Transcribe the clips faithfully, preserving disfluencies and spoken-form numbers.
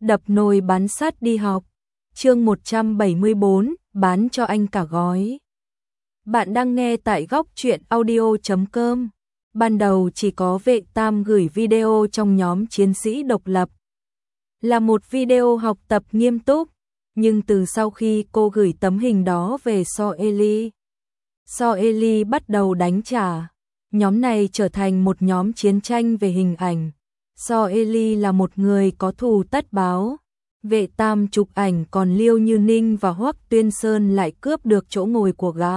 đập nồi bán sắt đi học. Chương một trăm bảy mươi bốn, bán cho anh cả gói. Bạn đang nghe tại góc truyện audio chấm com. Ban đầu chỉ có Vệ Tam gửi video trong nhóm chiến sĩ độc lập. Là một video học tập nghiêm túc, nhưng từ sau khi cô gửi tấm hình đó về Soeli, Soeli bắt đầu đánh trả. Nhóm này trở thành một nhóm chiến tranh về hình ảnh. Soeli là một người có thù tất báo. Vệ Tam chụp ảnh còn Liêu Như Ninh và Hoắc Tuyên Sơn lại cướp được chỗ ngồi của gã.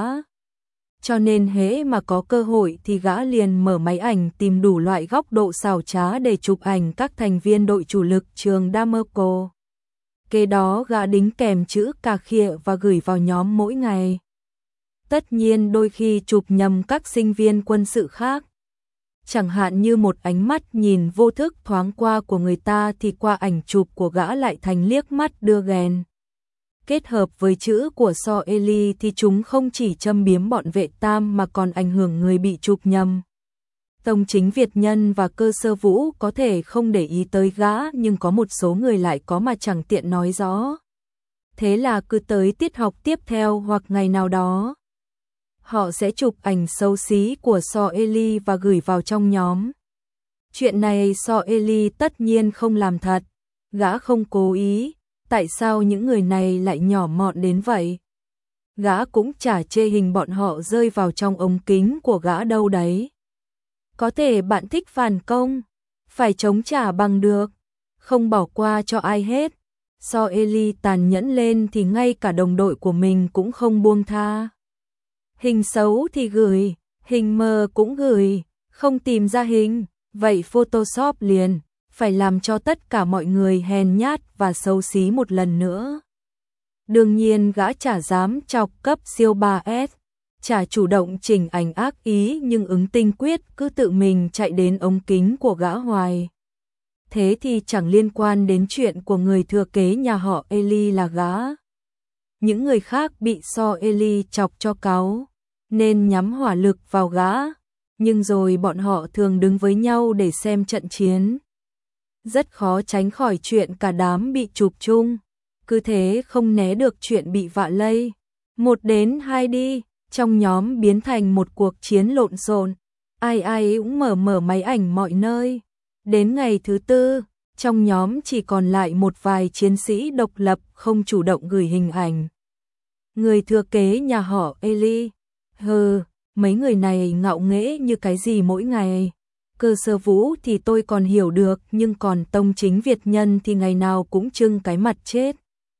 Cho nên hễ mà có cơ hội thì gã liền mở máy ảnh tìm đủ loại góc độ xảo trá để chụp ảnh các thành viên đội chủ lực trường Damerco. Kế đó gã đính kèm chữ cà khịa và gửi vào nhóm mỗi ngày. Tất nhiên đôi khi chụp nhầm các sinh viên quân sự khác. Chẳng hạn như một ánh mắt nhìn vô thức thoáng qua của người ta thì qua ảnh chụp của gã lại thành liếc mắt đưa ghen. Kết hợp với chữ của Soeli thì chúng không chỉ châm biếm bọn Vệ Tam mà còn ảnh hưởng người bị chụp nhầm. Tông Chính Việt Nhân và Cơ Sơ Vũ có thể không để ý tới gã, nhưng có một số người lại có mà chẳng tiện nói rõ. Thế là cứ tới tiết học tiếp theo hoặc ngày nào đó, họ sẽ chụp ảnh xấu xí của Soeli và gửi vào trong nhóm. Chuyện này Soeli tất nhiên không làm thật, gã không cố ý. Tại sao những người này lại nhỏ mọn đến vậy? Gã cũng chả chê hình bọn họ rơi vào trong ống kính của gã đâu đấy. Có thể bạn thích phản công, phải chống trả bằng được, không bỏ qua cho ai hết. Soeli tàn nhẫn lên thì ngay cả đồng đội của mình cũng không buông tha. Hình xấu thì gửi, hình mờ cũng gửi, không tìm ra hình, vậy Photoshop liền. Phải làm cho tất cả mọi người hèn nhát và xấu xí một lần nữa. Đương nhiên gã chả dám chọc cấp siêu ba S, chả chủ động chỉnh ảnh ác ý, nhưng ứng tinh quyết cứ tự mình chạy đến ống kính của gã hoài. Thế thì chẳng liên quan đến chuyện của người thừa kế nhà họ Eli là gã. Những người khác bị Soeli chọc cho cáu, nên nhắm hỏa lực vào gã, nhưng rồi bọn họ thường đứng với nhau để xem trận chiến. Rất khó tránh khỏi chuyện cả đám bị chụp chung, cứ thế không né được chuyện bị vạ lây. Một đến hai đi, trong nhóm biến thành một cuộc chiến lộn xộn, ai ai cũng mở mở máy ảnh mọi nơi. Đến ngày thứ tư, trong nhóm chỉ còn lại một vài chiến sĩ độc lập không chủ động gửi hình ảnh. Người thừa kế nhà họ Eli, hừ, mấy người này ngạo nghễ như cái gì mỗi ngày. Cơ Sơ Vũ thì tôi còn hiểu được, nhưng còn Tông Chính Việt Nhân thì ngày nào cũng trưng cái mặt chết.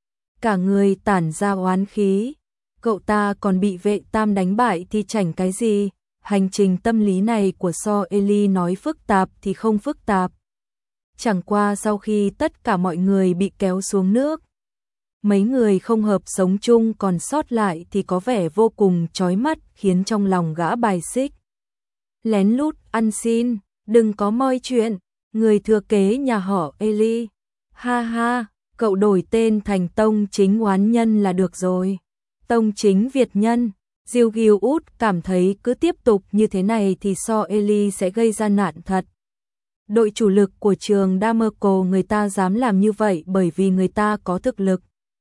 Cả người tản ra oán khí. Cậu ta còn bị Vệ Tam đánh bại thì chảnh cái gì. Hành trình tâm lý này của Soeli nói phức tạp thì không phức tạp. Chẳng qua sau khi tất cả mọi người bị kéo xuống nước, mấy người không hợp sống chung còn sót lại thì có vẻ vô cùng chói mắt, khiến trong lòng gã bài xích. Lén lút ăn xin, đừng có moi chuyện, người thừa kế nhà họ Eli. Ha ha, cậu đổi tên thành Tông Chính Oán Nhân là được rồi. Tông Chính Việt Nhân. Diêu Ghiu Út cảm thấy cứ tiếp tục như thế này thì Soeli sẽ gây ra nạn thật. Đội chủ lực của trường Damerco người ta dám làm như vậy bởi vì người ta có thực lực.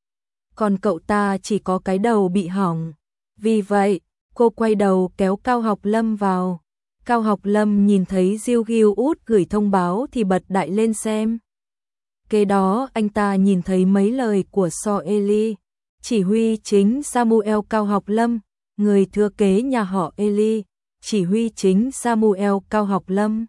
Còn cậu ta chỉ có cái đầu bị hỏng. Vì vậy, cô quay đầu kéo Cao Học Lâm vào. Cao Học Lâm nhìn thấy Diêu Ghiu Út gửi thông báo thì bật đại lên xem. Kế đó anh ta nhìn thấy mấy lời của Soeli. Chỉ huy chính Samuel Cao Học Lâm, người thừa kế nhà họ Eli. Chỉ huy chính Samuel Cao Học Lâm.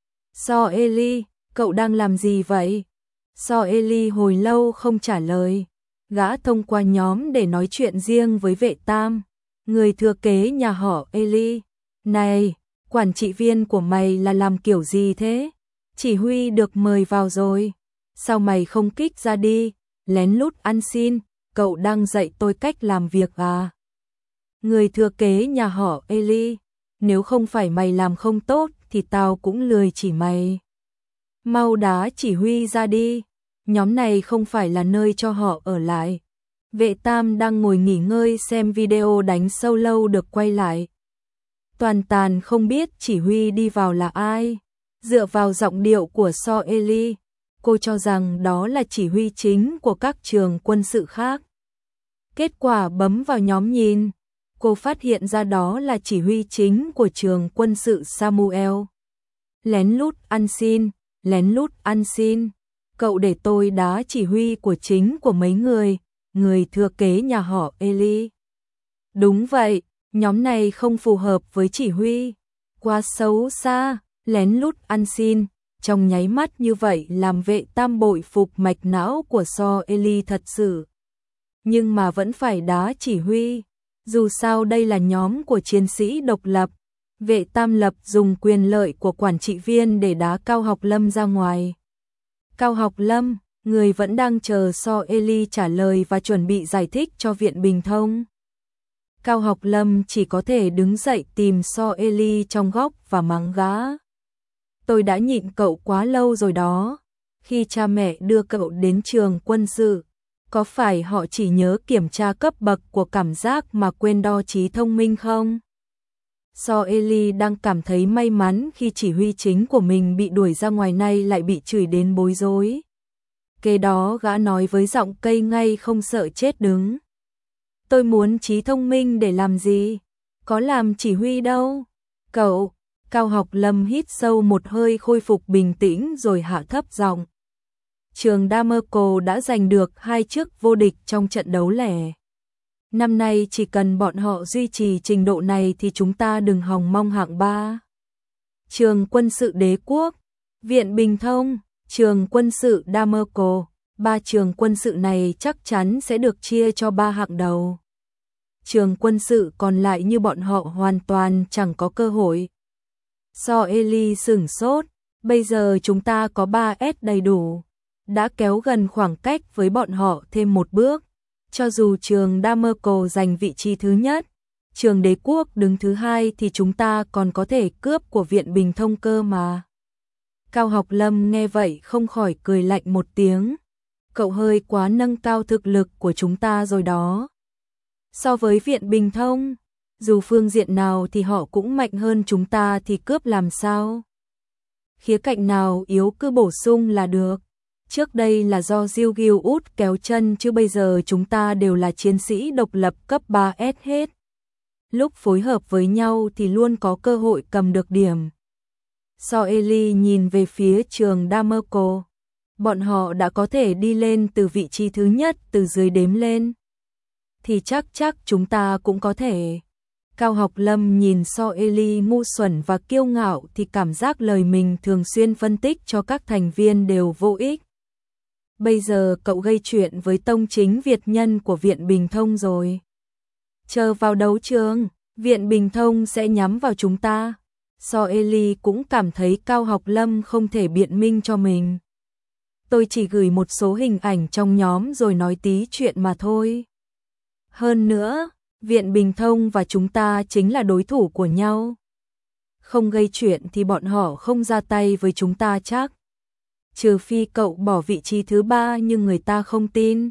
Soeli, cậu đang làm gì vậy? Soeli hồi lâu không trả lời. Gã thông qua nhóm để nói chuyện riêng với Vệ Tam, người thừa kế nhà họ Eli. Này, quản trị viên của mày là làm kiểu gì thế? Chỉ huy được mời vào rồi. Sao mày không kích ra đi? Lén lút ăn xin, cậu đang dạy tôi cách làm việc à? Người thừa kế nhà họ Eli, nếu không phải mày làm không tốt thì tao cũng lười chỉ mày. Mau đá chỉ huy ra đi, nhóm này không phải là nơi cho họ ở lại. Vệ Tam đang ngồi nghỉ ngơi xem video đánh sâu lâu được quay lại. Toàn tàn không biết chỉ huy đi vào là ai. Dựa vào giọng điệu của Soeli, cô cho rằng đó là chỉ huy chính của các trường quân sự khác. Kết quả bấm vào nhóm nhìn, cô phát hiện ra đó là chỉ huy chính của trường quân sự Samuel. Lén lút ăn xin, lén lút ăn xin. Cậu để tôi đá chỉ huy của chính của mấy người, người thừa kế nhà họ Eli. Đúng vậy, nhóm này không phù hợp với chỉ huy. Quá xấu xa, lén lút ăn xin. Trong nháy mắt như vậy làm Vệ Tam bội phục mạch não của So Eli thật sự. Nhưng mà vẫn phải đá chỉ huy. Dù sao đây là nhóm của chiến sĩ độc lập. Vệ Tam lập dùng quyền lợi của quản trị viên để đá Cao Học Lâm ra ngoài. Cao Học Lâm, người vẫn đang chờ So Eli trả lời và chuẩn bị giải thích cho Viện Bình Thông. Cao Học Lâm chỉ có thể đứng dậy tìm So Eli trong góc và mắng gã. Tôi đã nhịn cậu quá lâu rồi đó. Khi cha mẹ đưa cậu đến trường quân sự, có phải họ chỉ nhớ kiểm tra cấp bậc của cảm giác mà quên đo trí thông minh không? So Eli đang cảm thấy may mắn khi chỉ huy chính của mình bị đuổi ra ngoài, nay lại bị chửi đến bối rối. Kế đó gã nói với giọng cây ngay không sợ chết đứng. Tôi muốn trí thông minh để làm gì? Có làm chỉ huy đâu. Cậu, Cao Học Lâm hít sâu một hơi khôi phục bình tĩnh rồi hạ thấp giọng. Trường Damerco đã giành được hai chức vô địch trong trận đấu lẻ. Năm nay chỉ cần bọn họ duy trì trình độ này thì chúng ta đừng hòng mong hạng ba. Trường quân sự Đế quốc, Viện Bình Thông, trường quân sự Damerco, ba trường quân sự này chắc chắn sẽ được chia cho ba hạng đầu. Trường quân sự còn lại như bọn họ hoàn toàn chẳng có cơ hội. So Eli sửng sốt, bây giờ chúng ta có ba S đầy đủ, đã kéo gần khoảng cách với bọn họ thêm một bước. Cho dù trường Damerco giành vị trí thứ nhất, trường Đế quốc đứng thứ hai thì chúng ta còn có thể cướp của Viện Bình Thông cơ mà. Cao Học Lâm nghe vậy không khỏi cười lạnh một tiếng. Cậu hơi quá nâng cao thực lực của chúng ta rồi đó. So với Viện Bình Thông, dù phương diện nào thì họ cũng mạnh hơn chúng ta thì cướp làm sao? Khía cạnh nào yếu cứ bổ sung là được. Trước đây là do Diêu Gil út kéo chân chứ bây giờ chúng ta đều là chiến sĩ độc lập cấp ba S hết. Lúc phối hợp với nhau thì luôn có cơ hội cầm được điểm. So Eli nhìn về phía trường Damerco. Bọn họ đã có thể đi lên từ vị trí thứ nhất từ dưới đếm lên. Thì chắc chắc chúng ta cũng có thể. Cao Học Lâm nhìn So Eli ngu xuẩn và kiêu ngạo thì cảm giác lời mình thường xuyên phân tích cho các thành viên đều vô ích. Bây giờ cậu gây chuyện với tông chính Việt nhân của Viện Bình Thông rồi. Chờ vào đấu trường, Viện Bình Thông sẽ nhắm vào chúng ta. So Eli cũng cảm thấy Cao Học Lâm không thể biện minh cho mình. Tôi chỉ gửi một số hình ảnh trong nhóm rồi nói tí chuyện mà thôi. Hơn nữa, Viện Bình Thông và chúng ta chính là đối thủ của nhau. Không gây chuyện thì bọn họ không ra tay với chúng ta chắc. Trừ phi cậu bỏ vị trí thứ ba nhưng người ta không tin.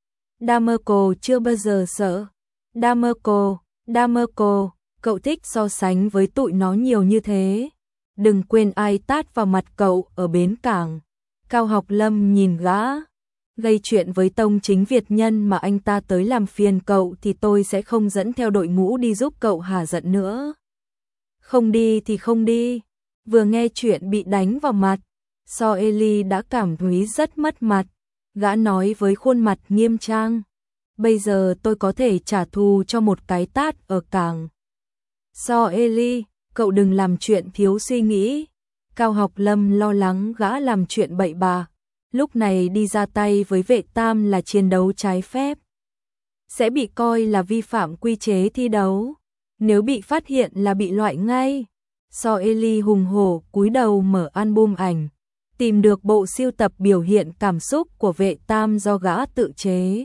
Damerco chưa bao giờ sợ. Damerco, Damerco, cậu thích so sánh với tụi nó nhiều như thế. Đừng quên ai tát vào mặt cậu ở bến cảng. Cao Học Lâm nhìn gã. Gây chuyện với tông chính Việt nhân mà anh ta tới làm phiền cậu thì tôi sẽ không dẫn theo đội ngũ đi giúp cậu hả giận nữa. Không đi thì không đi. Vừa nghe chuyện bị đánh vào mặt, So Eli đã cảm thấy rất mất mặt. Gã nói với khuôn mặt nghiêm trang. Bây giờ tôi có thể trả thù cho một cái tát ở cảng. So Eli, cậu đừng làm chuyện thiếu suy nghĩ. Cao Học Lâm lo lắng gã làm chuyện bậy bạ. Lúc này đi ra tay với Vệ Tam là chiến đấu trái phép. Sẽ bị coi là vi phạm quy chế thi đấu. Nếu bị phát hiện là bị loại ngay. So Eli hùng hổ cúi đầu mở album ảnh. Tìm được bộ siêu tập biểu hiện cảm xúc của Vệ Tam do gã tự chế.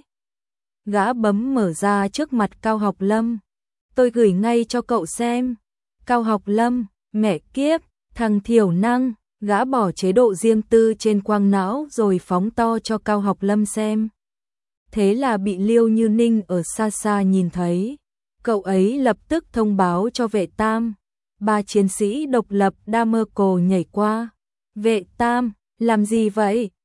Gã bấm mở ra trước mặt Cao Học Lâm. Tôi gửi ngay cho cậu xem. Cao Học Lâm, mẹ kiếp, thằng thiểu năng. Gã bỏ chế độ riêng tư trên quang não rồi phóng to cho Cao Học Lâm xem. Thế là bị Liêu Như Ninh ở xa xa nhìn thấy. Cậu ấy lập tức thông báo cho Vệ Tam. Ba chiến sĩ độc lập Damerco nhảy qua. Vệ Tam, làm gì vậy?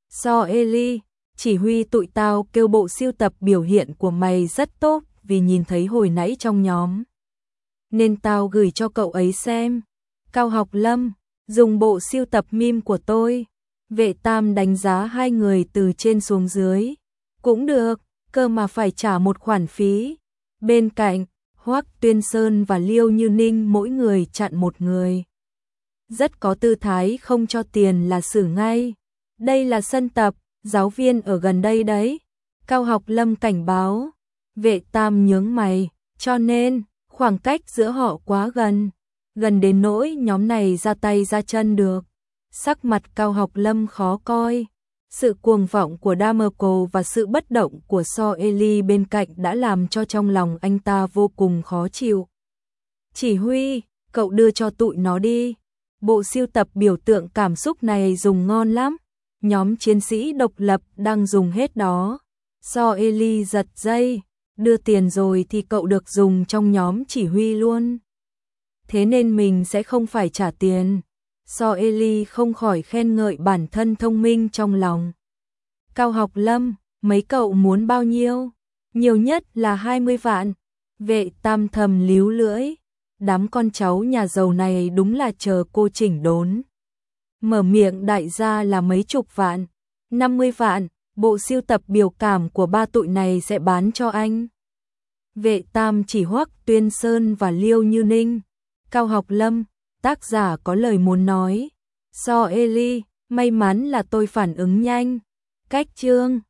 So Eli, chỉ huy tụi tao kêu bộ sưu tập biểu hiện của mày rất tốt vì nhìn thấy hồi nãy trong nhóm. Nên tao gửi cho cậu ấy xem. Cao Học Lâm, dùng bộ sưu tập meme của tôi. Vệ Tam đánh giá hai người từ trên xuống dưới. Cũng được, cơ mà phải trả một khoản phí. Bên cạnh, Hoắc Tuyên Sơn và Liêu Như Ninh mỗi người chặn một người. Rất có tư thái không cho tiền là xử ngay. Đây là sân tập, giáo viên ở gần đây đấy. Cao Học Lâm cảnh báo. Vệ Tam nhướng mày, cho nên, khoảng cách giữa họ quá gần. Gần đến nỗi nhóm này ra tay ra chân được. Sắc mặt Cao Học Lâm khó coi. Sự cuồng vọng của Damerco và sự bất động của So Eli bên cạnh đã làm cho trong lòng anh ta vô cùng khó chịu. Chỉ huy, cậu đưa cho tụi nó đi. Bộ sưu tập biểu tượng cảm xúc này dùng ngon lắm. Nhóm chiến sĩ độc lập đang dùng hết đó. So Eli giật dây. Đưa tiền rồi thì cậu được dùng trong nhóm chỉ huy luôn. Thế nên mình sẽ không phải trả tiền. So Eli không khỏi khen ngợi bản thân thông minh trong lòng. Cao Học Lâm, mấy cậu muốn bao nhiêu? Nhiều nhất là hai mươi vạn. Vệ Tam thầm líu lưỡi. Đám con cháu nhà giàu này đúng là chờ cô chỉnh đốn. Mở miệng đại gia là mấy chục vạn. năm mươi vạn, bộ sưu tập biểu cảm của ba tụi này sẽ bán cho anh. Vệ Tam chỉ Hoắc Tuyên Sơn và Liêu Như Ninh. Cao Học Lâm, tác giả có lời muốn nói. So Eli, may mắn là tôi phản ứng nhanh. Cách chương